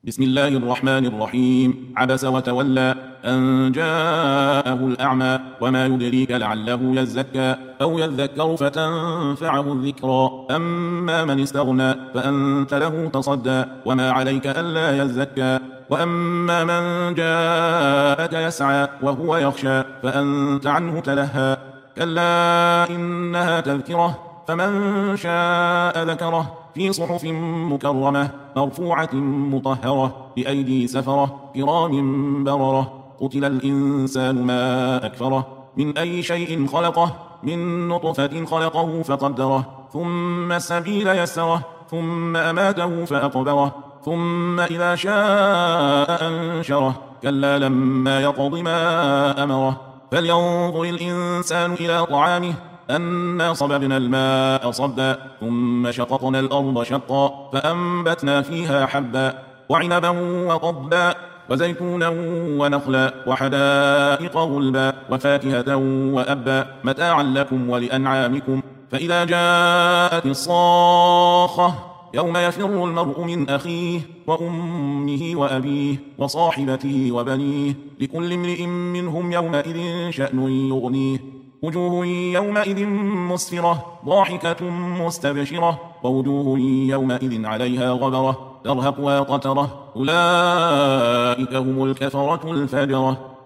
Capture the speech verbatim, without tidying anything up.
بسم الله الرحمن الرحيم. عبس وتولى أن جاءه الأعمى وما يدريك لعله يزكى أو يذكر فتنفعه الذكرى أما من استغنى فأنت له تصدى وما عليك ألا يزكى وأما من جاءك يسعى وهو يخشى فأنت عنه تلهى كلا إنها تذكرة فمن شاء ذكره في صحف مكرمة مرفوعة مطهرة بأيدي سفرة كرام بررة قتل الإنسان ما أكفره من أي شيء خلقه من نطفة خلقه فقدره ثم السبيل يسره ثم أماته فأقبره ثم إذا شاء أنشره كلا لما يقض ما أمره فلينظر الإنسان إلى طعامه أنا صببنا الماء صبا ثم شققنا الأرض شقا فأنبتنا فيها حبا وعنبا وقضبا وزيتونا ونخلا وحدائق غلبا وفاكهة وأبا متاعا لكم ولأنعامكم فإذا جاءت الصاخة يوم يفر المرء من أخيه وأمه وأبيه وصاحبته وبنيه لكل امرئ منهم يومئذ شأن يغنيه وجوه يومئذ مسفرة ضاحكة مستبشرة ووجوه يومئذ عليها غبرة ترهقها قترة أولئك هم الكفرة الفجرة.